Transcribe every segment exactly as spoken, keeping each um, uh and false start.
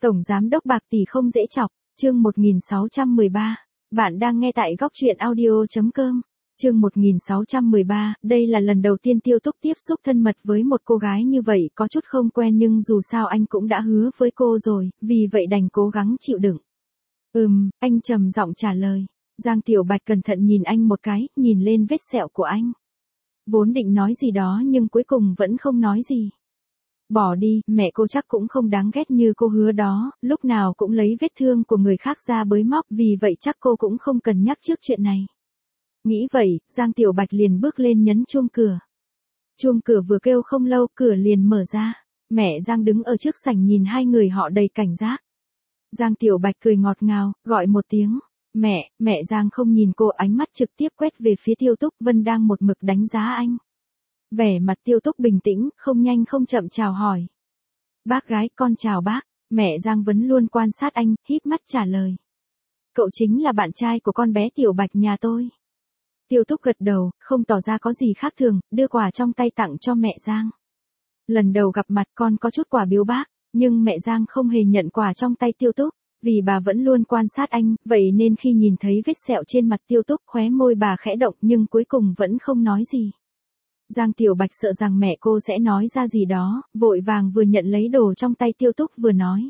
Tổng giám đốc bạc tỷ không dễ chọc, chương một nghìn sáu trăm mười ba. Bạn đang nghe tại góc truyện audio chấm com. Chương một nghìn sáu trăm mười ba, đây là lần đầu tiên Tiêu Túc tiếp xúc thân mật với một cô gái như vậy, có chút không quen nhưng dù sao anh cũng đã hứa với cô rồi, vì vậy đành cố gắng chịu đựng. Ừm, anh trầm giọng trả lời. Giang Tiểu Bạch cẩn thận nhìn anh một cái, nhìn lên vết sẹo của anh. Vốn định nói gì đó nhưng cuối cùng vẫn không nói gì. Bỏ đi, mẹ cô chắc cũng không đáng ghét như cô hứa đó, lúc nào cũng lấy vết thương của người khác ra bới móc, vì vậy chắc cô cũng không cần nhắc trước chuyện này. Nghĩ vậy, Giang Tiểu Bạch liền bước lên nhấn chuông cửa. Chuông cửa vừa kêu không lâu, cửa liền mở ra. Mẹ Giang đứng ở trước sảnh nhìn hai người họ đầy cảnh giác. Giang Tiểu Bạch cười ngọt ngào, gọi một tiếng. Mẹ, mẹ Giang không nhìn cô, ánh mắt trực tiếp quét về phía Tiêu Túc Vân đang một mực đánh giá anh. Vẻ mặt Tiêu Túc bình tĩnh, không nhanh không chậm chào hỏi. Bác gái, con chào bác. Mẹ Giang vẫn luôn quan sát anh, híp mắt trả lời. Cậu chính là bạn trai của con bé Tiểu Bạch nhà tôi. Tiêu Túc gật đầu, không tỏ ra có gì khác thường, đưa quà trong tay tặng cho mẹ Giang. Lần đầu gặp mặt con có chút quà biếu bác, nhưng mẹ Giang không hề nhận quà trong tay Tiêu Túc, vì bà vẫn luôn quan sát anh, vậy nên khi nhìn thấy vết sẹo trên mặt Tiêu Túc, khóe môi bà khẽ động nhưng cuối cùng vẫn không nói gì. Giang Tiểu Bạch sợ rằng mẹ cô sẽ nói ra gì đó, vội vàng vừa nhận lấy đồ trong tay Tiêu Túc vừa nói.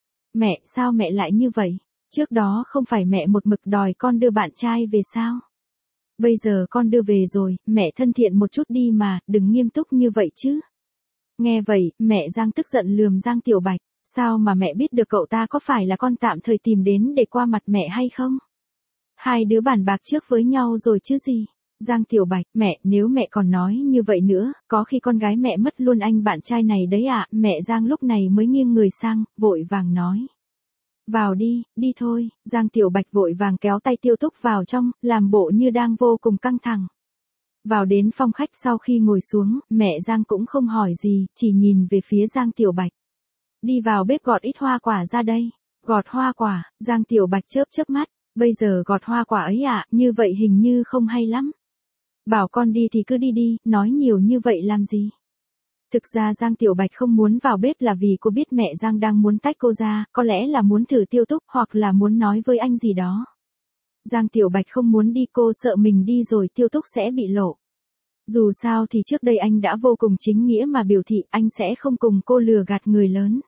Mẹ, sao mẹ lại như vậy? Trước đó không phải mẹ một mực đòi con đưa bạn trai về sao? Bây giờ con đưa về rồi, mẹ thân thiện một chút đi mà, đừng nghiêm túc như vậy chứ. Nghe vậy, mẹ Giang tức giận lườm Giang Tiểu Bạch, sao mà mẹ biết được cậu ta có phải là con tạm thời tìm đến để qua mặt mẹ hay không? Hai đứa bàn bạc trước với nhau rồi chứ gì? Giang Tiểu Bạch, mẹ, nếu mẹ còn nói như vậy nữa, có khi con gái mẹ mất luôn anh bạn trai này đấy ạ. Mẹ Giang lúc này mới nghiêng người sang, vội vàng nói. Vào đi, đi thôi. Giang Tiểu Bạch vội vàng kéo tay Tiêu Túc vào trong, làm bộ như đang vô cùng căng thẳng. Vào đến phòng khách sau khi ngồi xuống, mẹ Giang cũng không hỏi gì, chỉ nhìn về phía Giang Tiểu Bạch. Đi vào bếp gọt ít hoa quả ra đây. Gọt hoa quả, Giang Tiểu Bạch chớp chớp mắt. Bây giờ gọt hoa quả ấy ạ, như vậy hình như không hay lắm. Bảo con đi thì cứ đi đi, nói nhiều như vậy làm gì? Thực ra Giang Tiểu Bạch không muốn vào bếp là vì cô biết mẹ Giang đang muốn tách cô ra, có lẽ là muốn thử Tiêu Túc hoặc là muốn nói với anh gì đó. Giang Tiểu Bạch không muốn đi, cô sợ mình đi rồi Tiêu Túc sẽ bị lộ. Dù sao thì trước đây anh đã vô cùng chính nghĩa mà biểu thị anh sẽ không cùng cô lừa gạt người lớn.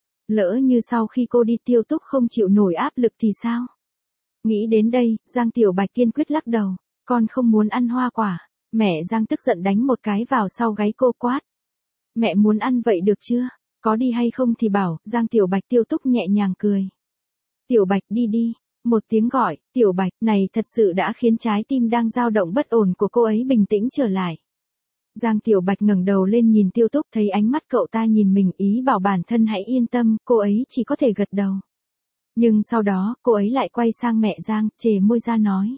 Lỡ như sau khi cô đi Tiêu Túc không chịu nổi áp lực thì sao? Nghĩ đến đây, Giang Tiểu Bạch kiên quyết lắc đầu. Con không muốn ăn hoa quả. Mẹ Giang tức giận đánh một cái vào sau gáy cô quát. Mẹ muốn ăn vậy được chưa? Có đi hay không thì bảo. Giang Tiểu Bạch. Tiêu Túc nhẹ nhàng cười. Tiểu Bạch đi đi. Một tiếng gọi, Tiểu Bạch này thật sự đã khiến trái tim đang dao động bất ổn của cô ấy bình tĩnh trở lại. Giang Tiểu Bạch ngẩng đầu lên nhìn Tiêu Túc, thấy ánh mắt cậu ta nhìn mình ý bảo bản thân hãy yên tâm, cô ấy chỉ có thể gật đầu. Nhưng sau đó, cô ấy lại quay sang mẹ Giang, chề môi ra nói.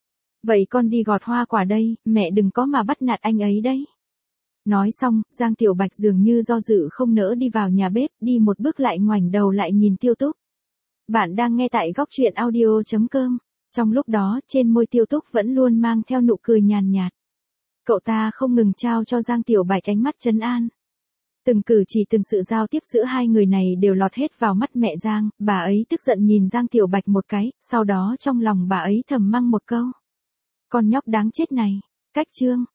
Vậy con đi gọt hoa quả đây, mẹ đừng có mà bắt nạt anh ấy đấy. Nói xong, Giang Tiểu Bạch dường như do dự không nỡ đi vào nhà bếp, đi một bước lại ngoảnh đầu lại nhìn Tiêu Túc. Bạn đang nghe tại góc truyện audio chấm com. Trong lúc đó, trên môi Tiêu Túc vẫn luôn mang theo nụ cười nhàn nhạt. Cậu ta không ngừng trao cho Giang Tiểu Bạch ánh mắt trấn an. Từng cử chỉ từng sự giao tiếp giữa hai người này đều lọt hết vào mắt mẹ Giang, bà ấy tức giận nhìn Giang Tiểu Bạch một cái, sau đó trong lòng bà ấy thầm mắng một câu. Con nhóc đáng chết này. Cách chương.